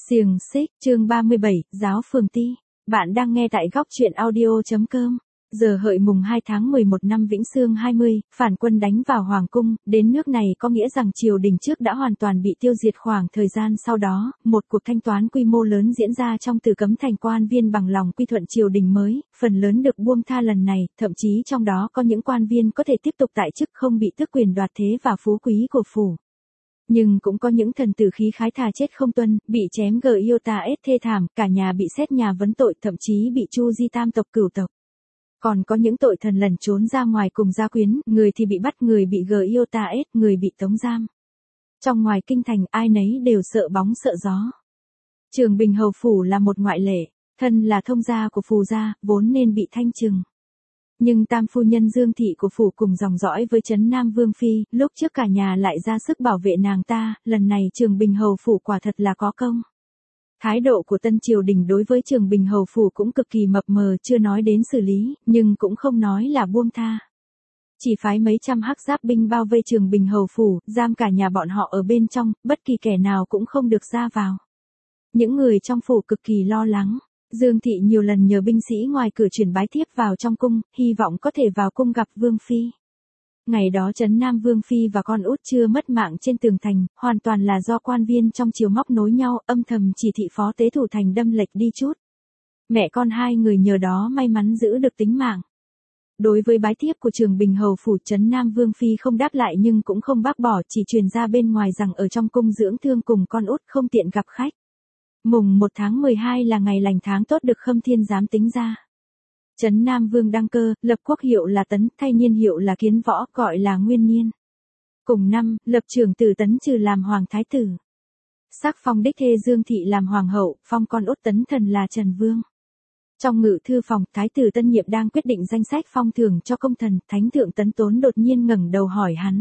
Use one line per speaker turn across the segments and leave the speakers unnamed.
Xiềng xích, chương 37, giáo phường ti. Bạn đang nghe tại góc truyện audio.com. Giờ hợi mùng 2 tháng 11 năm Vĩnh Sương 20, phản quân đánh vào Hoàng cung, đến nước này có nghĩa rằng triều đình trước đã hoàn toàn bị tiêu diệt. Khoảng thời gian sau đó, một cuộc thanh toán quy mô lớn diễn ra trong Từ Cấm Thành, quan viên bằng lòng quy thuận triều đình mới, phần lớn được buông tha lần này, thậm chí trong đó có những quan viên có thể tiếp tục tại chức không bị tước quyền đoạt thế và phú quý của phủ. Nhưng cũng có những thần tử khí khái thà chết không tuân, bị chém Giotah thê thảm, cả nhà bị xét nhà vấn tội, thậm chí bị tru di tam tộc cửu tộc. Còn có những tội thần lẩn trốn ra ngoài cùng gia quyến, người thì bị bắt, người bị Giotah, người bị tống giam. Trong ngoài kinh thành ai nấy đều sợ bóng sợ gió. Trường Bình hầu phủ là một ngoại lệ, thân là thông gia của phù gia, vốn nên bị thanh trừng. Nhưng tam phu nhân Dương thị của phủ cùng dòng dõi với Trấn Nam Vương phi, lúc trước cả nhà lại ra sức bảo vệ nàng ta, lần này Trường Bình hầu phủ quả thật là có công. Thái độ của tân triều đình đối với Trường Bình hầu phủ cũng cực kỳ mập mờ, chưa nói đến xử lý, nhưng cũng không nói là buông tha. Chỉ phái mấy trăm hắc giáp binh bao vây Trường Bình hầu phủ, giam cả nhà bọn họ ở bên trong, bất kỳ kẻ nào cũng không được ra vào. Những người trong phủ cực kỳ lo lắng. Dương thị nhiều lần nhờ binh sĩ ngoài cửa truyền bái thiếp vào trong cung, hy vọng có thể vào cung gặp Vương phi. Ngày đó Trấn Nam Vương phi và con út chưa mất mạng trên tường thành, hoàn toàn là do quan viên trong triều móc nối nhau, âm thầm chỉ thị phó tế thủ thành đâm lệch đi chút. Mẹ con hai người nhờ đó may mắn giữ được tính mạng. Đối với bái thiếp của Trường Bình hầu phủ, Trấn Nam Vương phi không đáp lại nhưng cũng không bác bỏ, chỉ truyền ra bên ngoài rằng ở trong cung dưỡng thương cùng con út, không tiện gặp khách. Mùng 1 tháng 12 là ngày lành tháng tốt được Khâm Thiên giám tính ra. Trấn Nam Vương đăng cơ, lập quốc hiệu là Tấn, thay niên hiệu là Kiến Võ, gọi là Nguyên Niên. Cùng năm, lập trưởng tử Tấn Trừ làm hoàng thái tử. Sắc phong đích thê Dương thị làm hoàng hậu, phong con út Tấn Thần là Trần Vương. Trong ngự thư phòng, thái tử tân nhiệm đang quyết định danh sách phong thưởng cho công thần, thánh thượng Tấn Tốn đột nhiên ngẩng đầu hỏi hắn.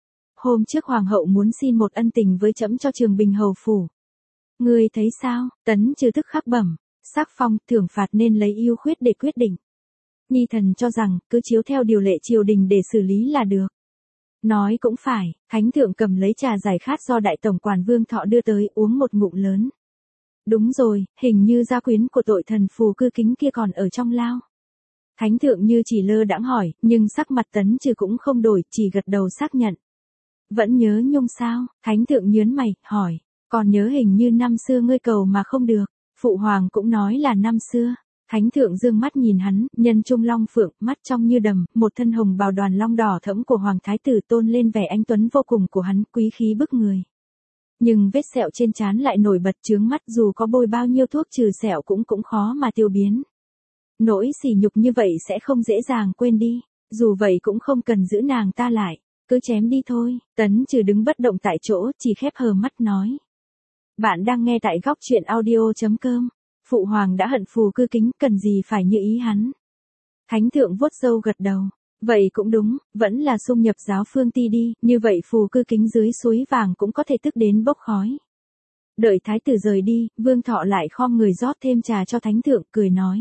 Hôm trước hoàng hậu muốn xin một ân tình với trẫm cho Trường Bình hầu phủ. Ngươi thấy sao? Tấn Trừ tức khắc bẩm, sắc phong, thưởng phạt nên lấy ưu khuyết để quyết định. Nhi thần cho rằng, cứ chiếu theo điều lệ triều đình để xử lý là được. Nói cũng phải, thánh thượng cầm lấy trà giải khát do đại tổng quản Vương Thọ đưa tới, uống một ngụm lớn. Đúng rồi, hình như gia quyến của tội thần Phù Cư Kính kia còn ở trong lao. Thánh thượng như chỉ lơ đãng hỏi, nhưng sắc mặt Tấn Trừ cũng không đổi, chỉ gật đầu xác nhận. Vẫn nhớ nhung sao? Thánh thượng nhớn mày, hỏi. Còn nhớ hình như năm xưa ngươi cầu mà không được, phụ hoàng cũng nói là năm xưa. Thánh thượng dương mắt nhìn hắn, nhân trung long phượng, mắt trong như đầm, một thân hồng bào đoàn long đỏ thẫm của hoàng thái tử tôn lên vẻ anh tuấn vô cùng của hắn, quý khí bức người. Nhưng vết sẹo trên trán lại nổi bật chướng mắt, dù có bôi bao nhiêu thuốc trừ sẹo cũng khó mà tiêu biến. Nỗi sỉ nhục như vậy sẽ không dễ dàng quên đi, dù vậy cũng không cần giữ nàng ta lại, cứ chém đi thôi. Tấn Trừ đứng bất động tại chỗ, chỉ khép hờ mắt nói. Bạn đang nghe tại góc truyện audio.com. Phụ hoàng đã hận Phù Cư Kính, cần gì phải như ý hắn. Thánh thượng vuốt râu gật đầu. Vậy cũng đúng, vẫn là xung nhập giáo phương ti đi, như vậy Phù Cư Kính dưới suối vàng cũng có thể tức đến bốc khói. Đợi thái tử rời đi, Vương Thọ lại khom người rót thêm trà cho thánh thượng, cười nói.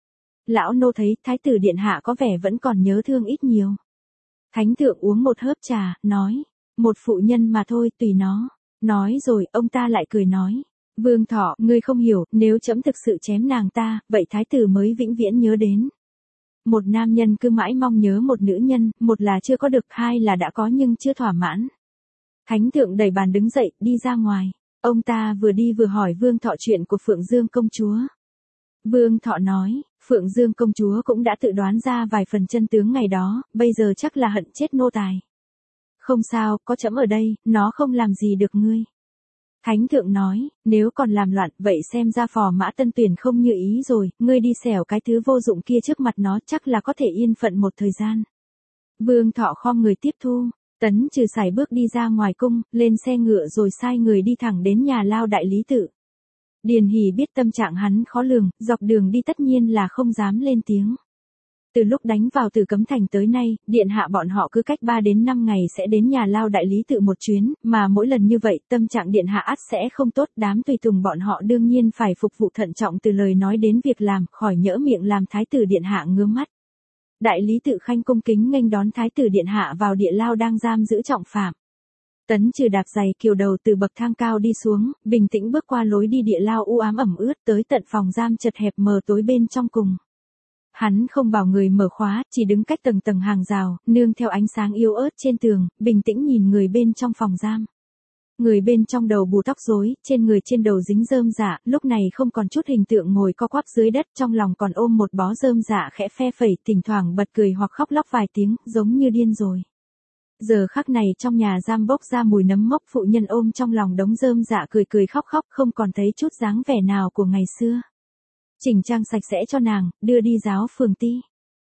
Lão nô thấy thái tử điện hạ có vẻ vẫn còn nhớ thương ít nhiều. Thánh thượng uống một hớp trà, nói. Một phụ nhân mà thôi, tùy nó. Nói rồi, ông ta lại cười nói. Vương Thọ, ngươi không hiểu, nếu trẫm thực sự chém nàng ta, vậy thái tử mới vĩnh viễn nhớ đến. Một nam nhân cứ mãi mong nhớ một nữ nhân, một là chưa có được, hai là đã có nhưng chưa thỏa mãn. Thánh thượng đẩy bàn đứng dậy, đi ra ngoài. Ông ta vừa đi vừa hỏi Vương Thọ chuyện của Phượng Dương công chúa. Vương Thọ nói, Phượng Dương công chúa cũng đã tự đoán ra vài phần chân tướng ngày đó, bây giờ chắc là hận chết nô tài. Không sao, có trẫm ở đây, nó không làm gì được ngươi. Thánh thượng nói, nếu còn làm loạn, vậy xem ra Phò Mã Tân Tuyển không như ý rồi, ngươi đi xẻo cái thứ vô dụng kia trước mặt nó, chắc là có thể yên phận một thời gian. Vương Thọ khom người tiếp thu, Tấn Trừ sải bước đi ra ngoài cung, lên xe ngựa rồi sai người đi thẳng đến nhà lao đại lý tự. Điền Hỷ biết tâm trạng hắn khó lường, dọc đường đi tất nhiên là không dám lên tiếng. Từ lúc đánh vào Từ Cấm Thành tới nay, điện hạ bọn họ cứ cách 3 đến 5 ngày sẽ đến nhà lao đại lý tự một chuyến, mà mỗi lần như vậy tâm trạng điện hạ ắt sẽ không tốt, đám tùy tùng bọn họ đương nhiên phải phục vụ thận trọng từ lời nói đến việc làm, khỏi nhỡ miệng làm thái tử điện hạ ngứa mắt. Đại lý tự khanh cung kính nghênh đón thái tử điện hạ vào địa lao đang giam giữ trọng phạm. Tấn Trừ đạp giày kiều đầu từ bậc thang cao đi xuống, bình tĩnh bước qua lối đi địa lao u ám ẩm ướt tới tận phòng giam chật hẹp mờ tối bên trong cùng. Hắn không bảo người mở khóa, chỉ đứng cách tầng tầng hàng rào, nương theo ánh sáng yếu ớt trên tường, bình tĩnh nhìn người bên trong phòng giam. Người bên trong đầu bù tóc rối, trên người trên đầu dính rơm rạ, lúc này không còn chút hình tượng ngồi co quắp dưới đất, trong lòng còn ôm một bó rơm rạ khẽ phe phẩy, thỉnh thoảng bật cười hoặc khóc lóc vài tiếng, giống như điên rồi. Giờ khắc này trong nhà giam bốc ra mùi nấm mốc, phụ nhân ôm trong lòng đống rơm rạ cười cười khóc khóc, không còn thấy chút dáng vẻ nào của ngày xưa. Chỉnh trang sạch sẽ cho nàng, đưa đi giáo phường ti.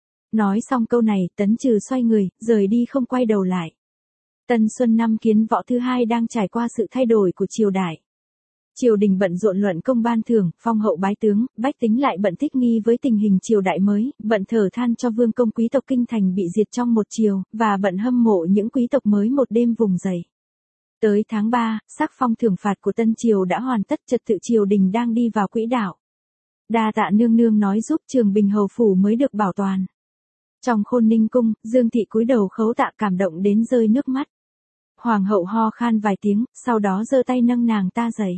Nói xong câu này, Tấn Trừ xoay người, rời đi không quay đầu lại. Tân Xuân năm Kiến Võ thứ hai đang trải qua sự thay đổi của triều đại. Triều đình bận rộn luận công ban thưởng, phong hậu bái tướng, bách tính lại bận thích nghi với tình hình triều đại mới, bận thở than cho vương công quý tộc kinh thành bị diệt trong một chiều, và bận hâm mộ những quý tộc mới một đêm vùng dậy. Tới tháng 3, sắc phong thưởng phạt của Tân Triều đã hoàn tất, trật tự triều đình đang đi vào quỹ đạo. Đa tạ nương nương nói giúp Trường Bình hầu phủ mới được bảo toàn. Trong Khôn Ninh cung, Dương thị cúi đầu khấu tạ cảm động đến rơi nước mắt. Hoàng hậu ho khan vài tiếng, sau đó giơ tay nâng nàng ta dậy.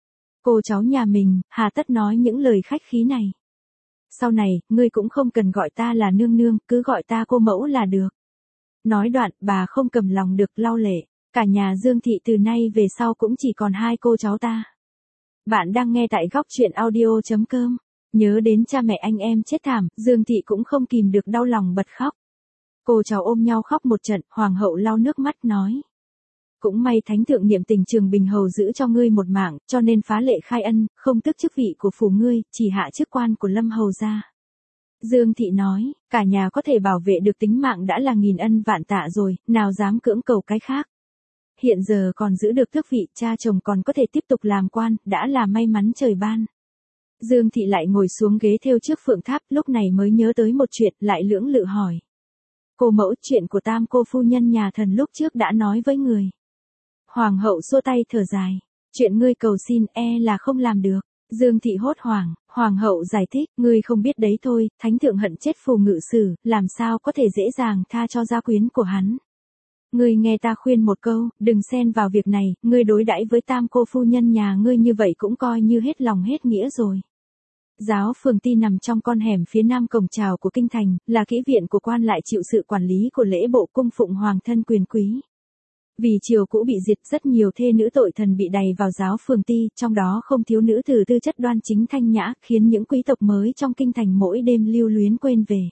Cô cháu nhà mình, hà tất nói những lời khách khí này. Sau này, ngươi cũng không cần gọi ta là nương nương, cứ gọi ta cô mẫu là được. Nói đoạn, bà không cầm lòng được lau lệ. Cả nhà Dương thị từ nay về sau cũng chỉ còn hai cô cháu ta. Bạn đang nghe tại góc truyện audio.com. Nhớ đến cha mẹ anh em chết thảm, Dương thị cũng không kìm được đau lòng bật khóc. Cô cháu ôm nhau khóc một trận, hoàng hậu lau nước mắt nói. Cũng may thánh thượng niệm tình Trường Bình hầu giữ cho ngươi một mạng, cho nên phá lệ khai ân, không tước chức vị của phủ ngươi, chỉ hạ chức quan của Lâm hầu gia. Dương thị nói, cả nhà có thể bảo vệ được tính mạng đã là nghìn ân vạn tạ rồi, nào dám cưỡng cầu cái khác. Hiện giờ còn giữ được tước vị, cha chồng còn có thể tiếp tục làm quan, đã là may mắn trời ban. Dương thị lại ngồi xuống ghế thêu trước phượng tháp, lúc này mới nhớ tới một chuyện, lại lưỡng lự hỏi. Cô mẫu, chuyện của tam cô phu nhân nhà thần lúc trước đã nói với người. Hoàng hậu xua tay thở dài. Chuyện ngươi cầu xin là không làm được. Dương thị hốt hoảng, hoàng hậu giải thích, ngươi không biết đấy thôi, thánh thượng hận chết phù ngự sử, làm sao có thể dễ dàng tha cho gia quyến của hắn. Ngươi nghe ta khuyên một câu, đừng xen vào việc này, ngươi đối đãi với tam cô phu nhân nhà ngươi như vậy cũng coi như hết lòng hết nghĩa rồi. Giáo phường ti nằm trong con hẻm phía nam cổng chào của kinh thành, là kỹ viện của quan lại chịu sự quản lý của lễ bộ cung phụng hoàng thân quyền quý. Vì triều cũ bị diệt, rất nhiều thê nữ tội thần bị đày vào giáo phường ti, trong đó không thiếu nữ tử tư chất đoan chính thanh nhã, khiến những quý tộc mới trong kinh thành mỗi đêm lưu luyến quên về.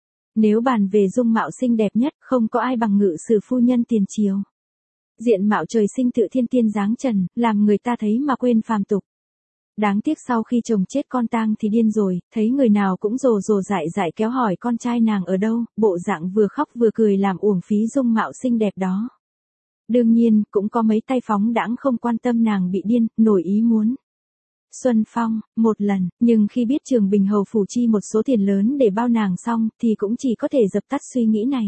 Nếu bàn về dung mạo xinh đẹp nhất, không có ai bằng Ngự sử phu nhân tiền triều. Diện mạo trời sinh tự thiên tiên dáng trần, làm người ta thấy mà quên phàm tục. Đáng tiếc sau khi chồng chết con tang thì điên rồi, thấy người nào cũng rồ rồ dại dại kéo hỏi con trai nàng ở đâu, bộ dạng vừa khóc vừa cười làm uổng phí dung mạo xinh đẹp đó. Đương nhiên, cũng có mấy tay phóng đãng không quan tâm nàng bị điên, nổi ý muốn. Xuân phong, một lần, nhưng khi biết Trường Bình hầu phủ chi một số tiền lớn để bao nàng xong, thì cũng chỉ có thể dập tắt suy nghĩ này.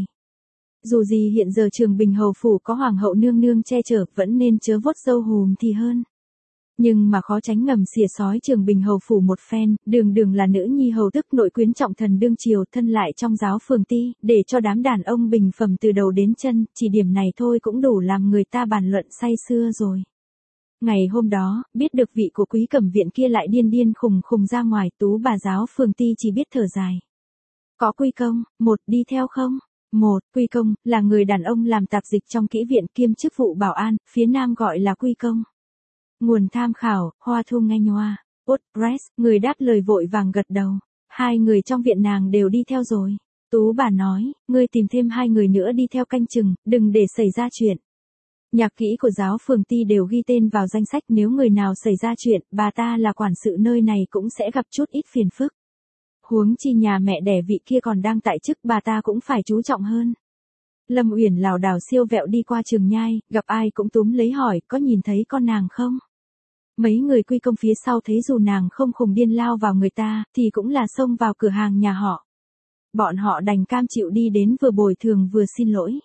Dù gì hiện giờ Trường Bình hầu phủ có hoàng hậu nương nương che chở, vẫn nên chớ vuốt râu hùm thì hơn. Nhưng mà khó tránh ngầm xỉa sói Trường Bình hầu phủ một phen, đường đường là nữ nhi hầu tức nội quyến trọng thần đương triều, thân lại trong giáo phường ti, để cho đám đàn ông bình phẩm từ đầu đến chân, chỉ điểm này thôi cũng đủ làm người ta bàn luận say sưa rồi. Ngày hôm đó, biết được vị của quý cẩm viện kia lại điên điên khùng khùng ra ngoài, tú bà giáo phường ti chỉ biết thở dài. Có Quy Công, một đi theo không? Một, Quy Công, là người đàn ông làm tạp dịch trong kỹ viện kiêm chức vụ bảo an, phía nam gọi là Quy Công. Nguồn tham khảo, Hoa Thu Nganh Hoa, WordPress, người đáp lời vội vàng gật đầu. Hai người trong viện nàng đều đi theo rồi. Tú bà nói, ngươi tìm thêm hai người nữa đi theo canh chừng, đừng để xảy ra chuyện. Nhạc kỹ của giáo phường ti đều ghi tên vào danh sách, nếu người nào xảy ra chuyện, bà ta là quản sự nơi này cũng sẽ gặp chút ít phiền phức. Huống chi nhà mẹ đẻ vị kia còn đang tại chức, bà ta cũng phải chú trọng hơn. Lâm Uyển lảo đảo siêu vẹo đi qua Trường Nhai, gặp ai cũng túm lấy hỏi, có nhìn thấy con nàng không? Mấy người Quy Công phía sau thấy dù nàng không khùng điên lao vào người ta, thì cũng là xông vào cửa hàng nhà họ. Bọn họ đành cam chịu đi đến vừa bồi thường vừa xin lỗi.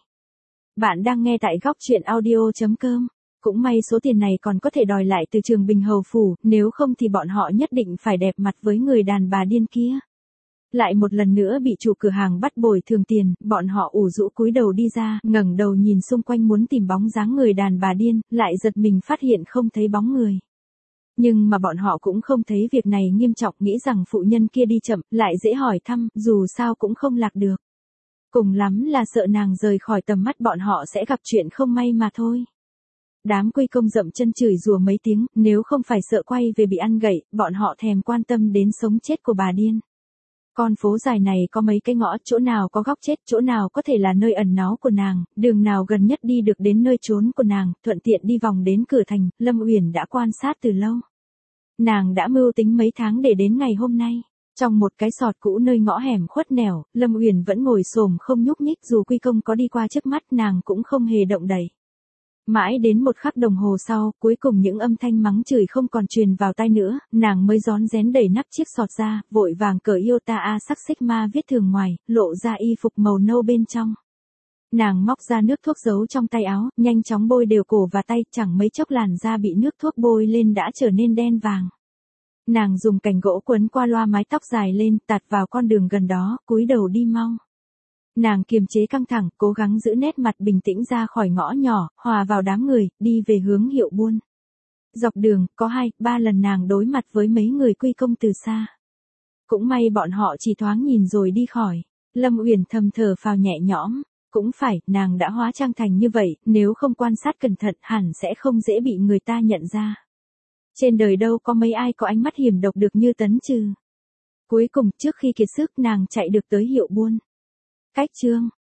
Bạn đang nghe tại góc truyện audio.com. Cũng may số tiền này còn có thể đòi lại từ Trường Bình hầu phủ, nếu không thì bọn họ nhất định phải đẹp mặt với người đàn bà điên kia. Lại một lần nữa bị chủ cửa hàng bắt bồi thường tiền, bọn họ ủ rũ cúi đầu đi ra, ngẩng đầu nhìn xung quanh muốn tìm bóng dáng người đàn bà điên, lại giật mình phát hiện không thấy bóng người. Nhưng mà bọn họ cũng không thấy việc này nghiêm trọng, nghĩ rằng phụ nhân kia đi chậm, lại dễ hỏi thăm, dù sao cũng không lạc được. Cùng lắm là sợ nàng rời khỏi tầm mắt bọn họ sẽ gặp chuyện không may mà thôi. Đám quy công dậm chân chửi rủa mấy tiếng, nếu không phải sợ quay về bị ăn gậy, bọn họ thèm quan tâm đến sống chết của bà điên. Con phố dài này có mấy cái ngõ, chỗ nào có góc chết, chỗ nào có thể là nơi ẩn náu của nàng, đường nào gần nhất đi được đến nơi trốn của nàng, thuận tiện đi vòng đến cửa thành, Lâm Uyển đã quan sát từ lâu. Nàng đã mưu tính mấy tháng để đến ngày hôm nay. Trong một cái sọt cũ nơi ngõ hẻm khuất nẻo, Lâm Uyển vẫn ngồi xổm không nhúc nhích, dù quy công có đi qua trước mắt nàng cũng không hề động đậy. Mãi đến một khắc đồng hồ sau, cuối cùng những âm thanh mắng chửi không còn truyền vào tai nữa, nàng mới rón rén đẩy nắp chiếc sọt ra, vội vàng cởi Iota A sắc sigma viết thường ngoài, lộ ra y phục màu nâu bên trong. Nàng móc ra nước thuốc giấu trong tay áo, nhanh chóng bôi đều cổ và tay, chẳng mấy chốc làn da bị nước thuốc bôi lên đã trở nên đen vàng. Nàng dùng cành gỗ quấn qua loa mái tóc dài lên, tạt vào con đường gần đó, cúi đầu đi mau. Nàng kiềm chế căng thẳng, cố gắng giữ nét mặt bình tĩnh ra khỏi ngõ nhỏ, hòa vào đám người, đi về hướng hiệu buôn. Dọc đường, có 2-3 lần nàng đối mặt với mấy người quy công từ xa. Cũng may bọn họ chỉ thoáng nhìn rồi đi khỏi. Lâm Uyển thầm thở phào nhẹ nhõm. Cũng phải, nàng đã hóa trang thành như vậy, nếu không quan sát cẩn thận hẳn sẽ không dễ bị người ta nhận ra. Trên đời đâu có mấy ai có ánh mắt hiểm độc được như Tấn Trừ. Cuối cùng, trước khi kiệt sức nàng chạy được tới hiệu buôn. Cách chương